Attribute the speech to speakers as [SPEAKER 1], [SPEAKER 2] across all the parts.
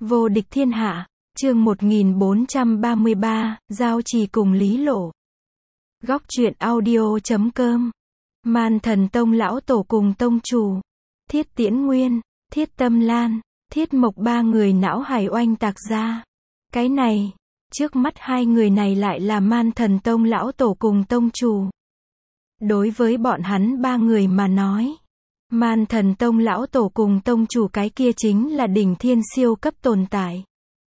[SPEAKER 1] Vô địch thiên hạ, chương 1433, Giao Trì cùng Lý Lộ. Góc truyện audio.com. Man Thần Tông lão tổ cùng tông chủ, Thiết Tiễn Nguyên, Thiết Tâm Lan, Thiết Mộc ba người não hải oanh tạc ra. Cái này, trước mắt hai người này lại là Man Thần Tông lão tổ cùng tông chủ. Đối với bọn hắn ba người mà nói, Man Thần Tông lão tổ cùng tông chủ cái kia chính là đỉnh thiên siêu cấp tồn tại.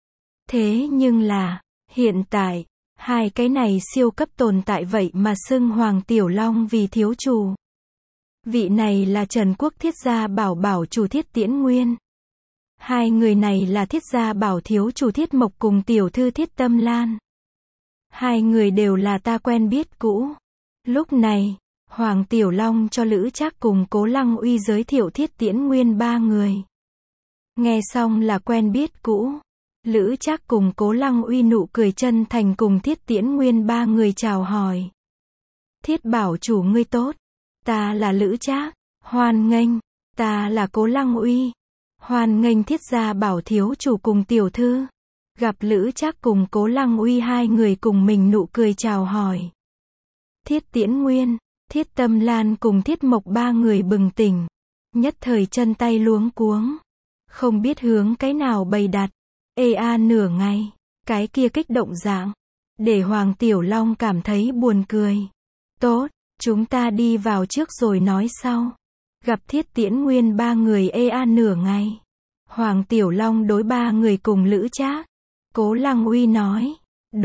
[SPEAKER 1] Thế nhưng là, hiện tại, hai cái này siêu cấp tồn tại vậy mà xưng Hoàng Tiểu Long vì thiếu chủ. Vị này là Trần Quốc Thiết Gia Bảo bảo chủ Thiết Tiễn Nguyên. Hai người này là Thiết Gia Bảo thiếu chủ Thiết Mộc cùng tiểu thư Thiết Tâm Lan. Hai người đều là ta quen biết cũ. Lúc này, Hoàng Tiểu Long cho Lữ Trác cùng Cố Lăng Uy giới thiệu Thiết Tiễn Nguyên ba người. Nghe xong là quen biết cũ. Lữ Trác cùng Cố Lăng Uy nụ cười chân thành cùng Thiết Tiễn Nguyên ba người chào hỏi. Thiết bảo chủ ngươi tốt. Ta là Lữ Trác. Hoan nghênh. Ta là Cố Lăng Uy. Hoan nghênh Thiết Gia Bảo thiếu chủ cùng tiểu thư. Gặp Lữ Trác cùng Cố Lăng Uy hai người cùng mình nụ cười chào hỏi. Thiết Tiễn Nguyên, Thiết Tâm Lan cùng Thiết Mộc ba người bừng tỉnh. Nhất thời chân tay luống cuống. Không biết hướng cái nào bày đặt. Nửa ngày. Cái kia kích động dạng. Để Hoàng Tiểu Long cảm thấy buồn cười. Tốt, chúng ta đi vào trước rồi nói sau. Gặp Thiết Tiễn Nguyên ba người nửa ngày. Hoàng Tiểu Long đối ba người cùng Lữ Trác. Cố Lăng Uy nói.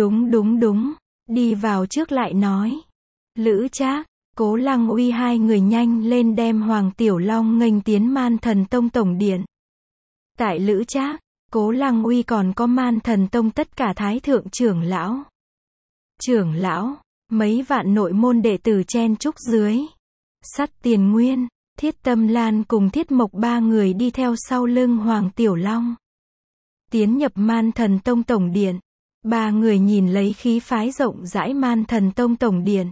[SPEAKER 1] Đúng. Đi vào trước lại nói. Lữ Trác, Cố Lăng Uy hai người nhanh lên đem Hoàng Tiểu Long nghênh tiến Man Thần Tông tổng điện. Tại Lữ Trác, Cố Lăng Uy còn có Man Thần Tông tất cả thái thượng trưởng lão, mấy vạn nội môn đệ tử chen chúc dưới. Sắt Tiền Nguyên, Thiết Tâm Lan cùng Thiết Mộc ba người đi theo sau lưng Hoàng Tiểu Long. Tiến nhập Man Thần Tông tổng điện. Ba người nhìn lấy khí phái rộng rãi Man Thần Tông tổng điện.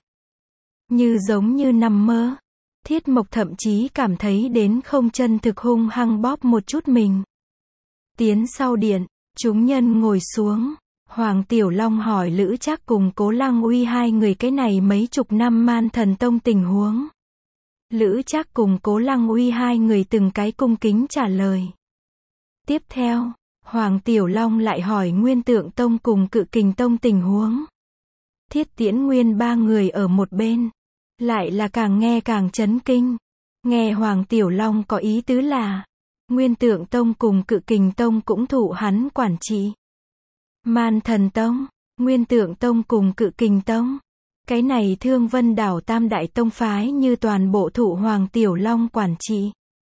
[SPEAKER 1] Giống như nằm mơ. Thiết Mộc thậm chí cảm thấy đến không chân thực hung hăng bóp một chút mình. Tiến sau điện, chúng nhân ngồi xuống. Hoàng Tiểu Long hỏi Lữ Trác cùng Cố Lăng Uy hai người cái này mấy chục năm Man Thần Tông tình huống. Lữ Trác cùng Cố Lăng Uy hai người từng cái cung kính trả lời. Tiếp theo, Hoàng Tiểu Long lại hỏi Nguyên Tượng Tông cùng Cự Kình Tông tình huống. Thiết Tiễn Nguyên ba người ở một bên. Lại là càng nghe càng chấn kinh. Nghe Hoàng Tiểu Long có ý tứ là Nguyên Tượng Tông cùng Cự Kình Tông cũng thụ hắn quản trị. Man Thần Tông, Nguyên Tượng Tông cùng Cự Kình Tông. Cái này Thương Vân Đảo tam đại tông phái như toàn bộ thụ Hoàng Tiểu Long quản trị.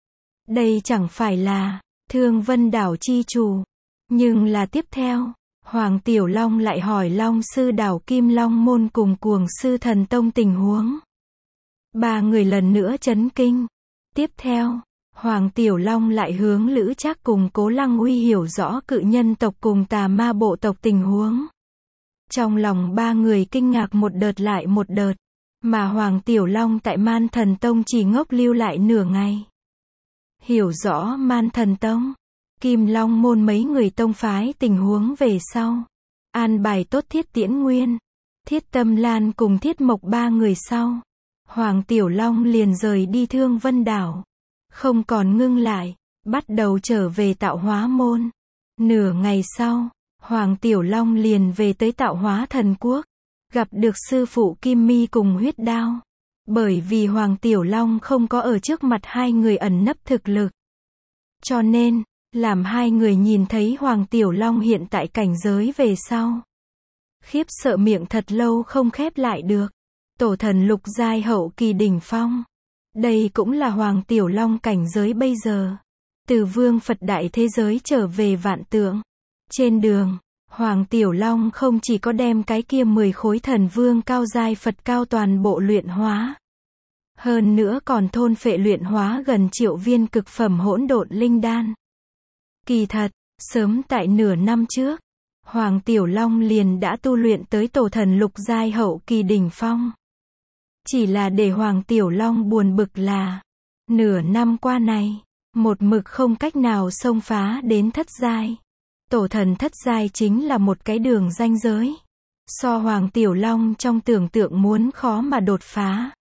[SPEAKER 1] Đây chẳng phải là Thương Vân Đảo chi chủ. Nhưng là tiếp theo, Hoàng Tiểu Long lại hỏi Long Sư Đảo Kim Long Môn cùng Cuồng Sư Thần Tông tình huống. Ba người lần nữa chấn kinh. Tiếp theo, Hoàng Tiểu Long lại hướng Lữ Trác cùng Cố Lăng Uy hiểu rõ cự nhân tộc cùng tà ma bộ tộc tình huống. Trong lòng ba người kinh ngạc một đợt lại một đợt, mà Hoàng Tiểu Long tại Man Thần Tông chỉ ngốc lưu lại nửa ngày. Hiểu rõ Man Thần Tông, Kim Long Môn mấy người tông phái tình huống về sau. An bài tốt Thiết Tiễn Nguyên, Thiết Tâm Lan cùng Thiết Mộc ba người sau. Hoàng Tiểu Long liền rời đi Thương Vân Đảo. Không còn ngưng lại, bắt đầu trở về Tạo Hóa Môn. Nửa ngày sau, Hoàng Tiểu Long liền về tới Tạo Hóa Thần Quốc. Gặp được sư phụ Kim Mi cùng Huyết Đao. Bởi vì Hoàng Tiểu Long không có ở trước mặt hai người ẩn nấp thực lực. Cho nên, làm hai người nhìn thấy Hoàng Tiểu Long hiện tại cảnh giới về sau. Khiếp sợ miệng thật lâu không khép lại được. Tổ thần lục giai hậu kỳ đỉnh phong. Đây cũng là Hoàng Tiểu Long cảnh giới bây giờ. Từ Vương Phật đại thế giới trở về Vạn Tượng. Trên đường, Hoàng Tiểu Long không chỉ có đem cái kia 10 khối thần vương cao giai Phật cao toàn bộ luyện hóa. Hơn nữa còn thôn phệ luyện hóa gần 1 triệu viên cực phẩm hỗn độn linh đan. Kỳ thật, sớm tại nửa năm trước, Hoàng Tiểu Long liền đã tu luyện tới tổ thần lục giai hậu kỳ đỉnh phong. Chỉ là để Hoàng Tiểu Long buồn bực là, nửa năm qua này, một mực không cách nào xông phá đến thất giai. Tổ thần thất giai chính là một cái đường ranh giới. So Hoàng Tiểu Long trong tưởng tượng muốn khó mà đột phá.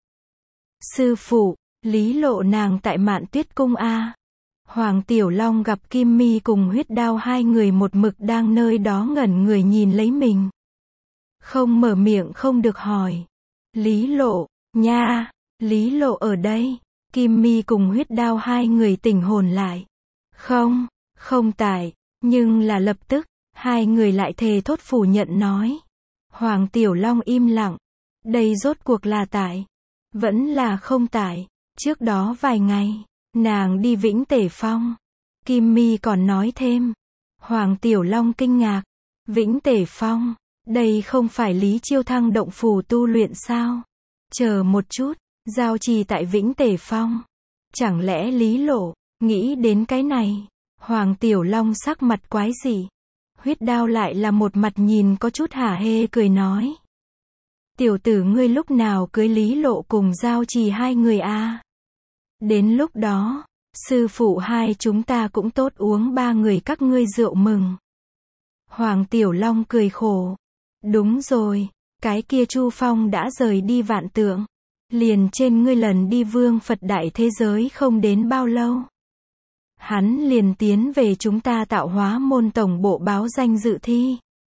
[SPEAKER 1] Sư phụ, Lý Lộ nàng tại Mạn Tuyết Cung a. Hoàng Tiểu Long gặp Kim Mi cùng Huyết Đao hai người một mực đang nơi đó ngẩn người nhìn lấy mình. Không mở miệng không được hỏi. Lý Lộ, nha, Lý Lộ ở đây. Kim Mi cùng Huyết Đao hai người tỉnh hồn lại. Không tại, nhưng là lập tức, hai người lại thề thốt phủ nhận nói. Hoàng Tiểu Long im lặng. Đây rốt cuộc là tại, vẫn là không tại. Trước đó vài ngày, nàng đi Vĩnh Tể Phong. Kim Mi còn nói thêm. Hoàng Tiểu Long kinh ngạc. Vĩnh Tể Phong, đây không phải Lý Chiêu Thăng động phủ tu luyện sao? Chờ một chút, giao trì tại Vĩnh Tể Phong. Chẳng lẽ Lý Lộ nghĩ đến cái này? Hoàng Tiểu Long sắc mặt quái dị. Huyết Đao lại là một mặt nhìn có chút hả hê cười nói. Tiểu tử ngươi lúc nào cưới Lý Lộ cùng giao trì hai người a? Đến lúc đó, sư phụ hai chúng ta cũng tốt uống ba người các ngươi rượu mừng. Hoàng Tiểu Long cười khổ. Đúng rồi, cái kia Chu Phong đã rời đi Vạn Tượng. Liền trên ngươi lần đi Vương Phật Đại Thế Giới không đến bao lâu. Hắn liền tiến về chúng ta Tạo Hóa Môn tổng bộ báo danh dự thi.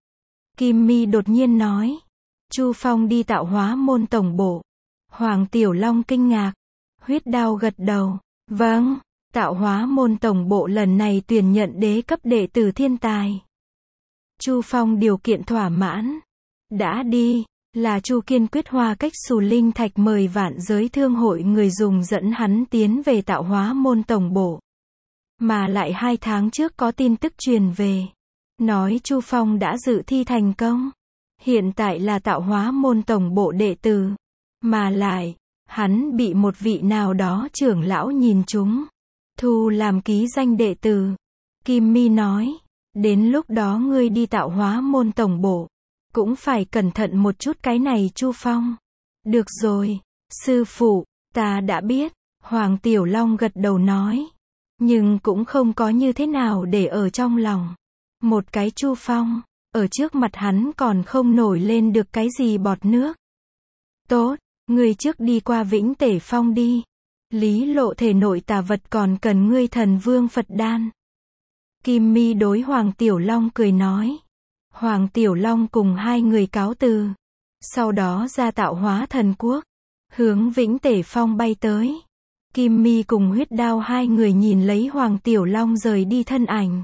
[SPEAKER 1] Kim Mi đột nhiên nói. Chu Phong đi Tạo Hóa Môn tổng bộ. Hoàng Tiểu Long kinh ngạc. Huyết Đao gật đầu. Vâng, Tạo Hóa Môn tổng bộ lần này tuyển nhận đế cấp đệ tử thiên tài. Chu Phong điều kiện thỏa mãn. Đã đi, là Chu kiên quyết Hoa Cách Xù Linh Thạch mời Vạn Giới Thương hội người dùng dẫn hắn tiến về Tạo Hóa Môn tổng bộ. Mà lại 2 tháng trước có tin tức truyền về. Nói Chu Phong đã dự thi thành công. Hiện tại là Tạo Hóa Môn tổng bộ đệ tử. Mà lại, hắn bị một vị nào đó trưởng lão nhìn trúng. Thu làm ký danh đệ tử. Kim Mi nói. Đến lúc đó ngươi đi Tạo Hóa Môn tổng bộ. Cũng phải cẩn thận một chút cái này Chu Phong. Được rồi, sư phụ, ta đã biết. Hoàng Tiểu Long gật đầu nói. Nhưng cũng không có như thế nào để ở trong lòng. Một cái Chu Phong, ở trước mặt hắn còn không nổi lên được cái gì bọt nước. Tốt, ngươi trước đi qua Vĩnh Tể Phong đi. Lý Lộ thể nội tà vật còn cần ngươi Thần Vương Phật Đan. Kim Mi đối Hoàng Tiểu Long cười nói. Hoàng Tiểu Long cùng hai người cáo từ. Sau đó ra Tạo Hóa Thần Quốc. Hướng Vĩnh Tể Phong bay tới. Kim Mi cùng Huyết Đao hai người nhìn lấy Hoàng Tiểu Long rời đi thân ảnh.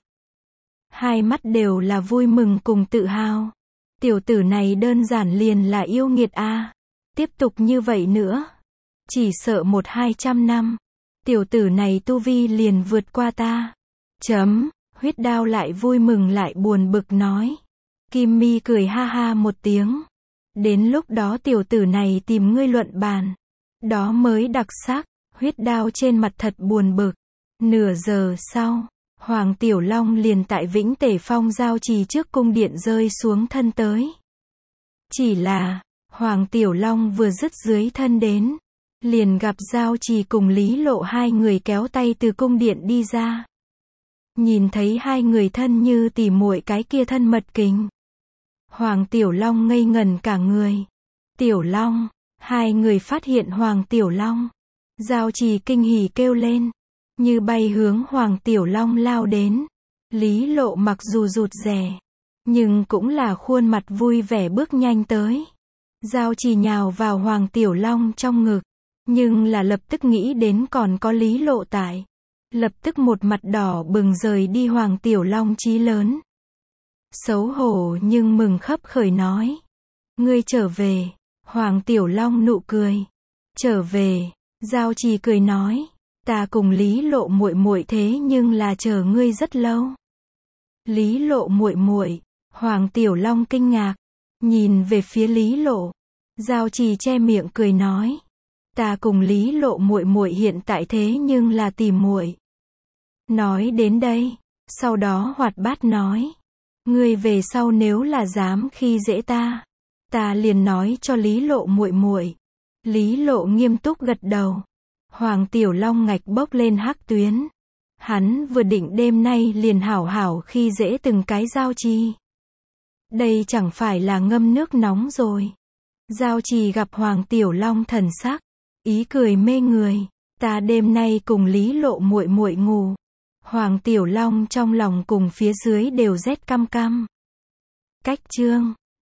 [SPEAKER 1] Hai mắt đều là vui mừng cùng tự hào. Tiểu tử này đơn giản liền là yêu nghiệt a. Tiếp tục như vậy nữa. Chỉ sợ 100-200 năm. Tiểu tử này tu vi liền vượt qua ta. Huyết Đao lại vui mừng lại buồn bực nói. Kim Mi cười ha ha một tiếng. Đến lúc đó tiểu tử này tìm ngươi luận bàn. Đó mới đặc sắc. Huyết Đao trên mặt thật buồn bực. Nửa giờ sau, Hoàng Tiểu Long liền tại Vĩnh Tể Phong giao trì trước cung điện rơi xuống thân tới. Chỉ là, Hoàng Tiểu Long vừa dứt dưới thân đến, liền gặp giao trì cùng Lý Lộ hai người kéo tay từ cung điện đi ra. Nhìn thấy hai người thân như tỉ muội cái kia thân mật kính. Hoàng Tiểu Long ngây ngẩn cả người. Tiểu Long, hai người phát hiện Hoàng Tiểu Long. Giao trì kinh hỉ kêu lên. Như bay hướng Hoàng Tiểu Long lao đến. Lý Lộ mặc dù rụt rè. Nhưng cũng là khuôn mặt vui vẻ bước nhanh tới. Giao trì nhào vào Hoàng Tiểu Long trong ngực. Nhưng là lập tức nghĩ đến còn có Lý Lộ tại. Lập tức một mặt đỏ bừng rời đi Hoàng Tiểu Long chí lớn. Xấu hổ nhưng mừng khấp khởi nói. Ngươi trở về. Hoàng Tiểu Long nụ cười. Trở về. Giao trì cười nói. Ta cùng Lý Lộ muội muội thế nhưng là chờ ngươi rất lâu. Lý Lộ muội muội. Hoàng Tiểu Long kinh ngạc. Nhìn về phía Lý Lộ. Giao trì che miệng cười nói. Ta cùng Lý Lộ muội muội hiện tại thế nhưng là tìm muội. Nói đến đây. Sau đó hoạt bát nói. Ngươi về sau nếu là dám khi dễ ta. Ta liền nói cho Lý Lộ muội muội. Lý Lộ nghiêm túc gật đầu. Hoàng Tiểu Long ngạch bốc lên hắc tuyến. Hắn vừa định đêm nay liền hảo hảo khi dễ từng cái Giao Trì. Đây chẳng phải là ngâm nước nóng rồi. Giao Trì gặp Hoàng Tiểu Long thần sắc, ý cười mê người. Ta đêm nay cùng Lý Lộ muội muội ngủ. Hoàng Tiểu Long trong lòng cùng phía dưới đều rét căm căm. Cách chương